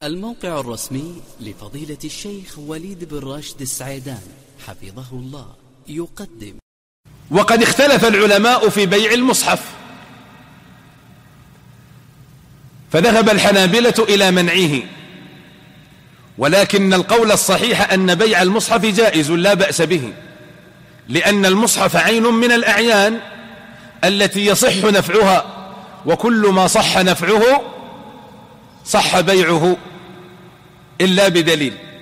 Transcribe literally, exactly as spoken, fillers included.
الموقع الرسمي لفضيلة الشيخ وليد بن راشد السعيدان حفظه الله يقدم. وقد اختلف العلماء في بيع المصحف، فذهب الحنابلة إلى منعه، ولكن القول الصحيح أن بيع المصحف جائز لا بأس به، لأن المصحف عين من الأعيان التي يصح نفعها، وكل ما صح نفعه صح بيعه إلا بدليل.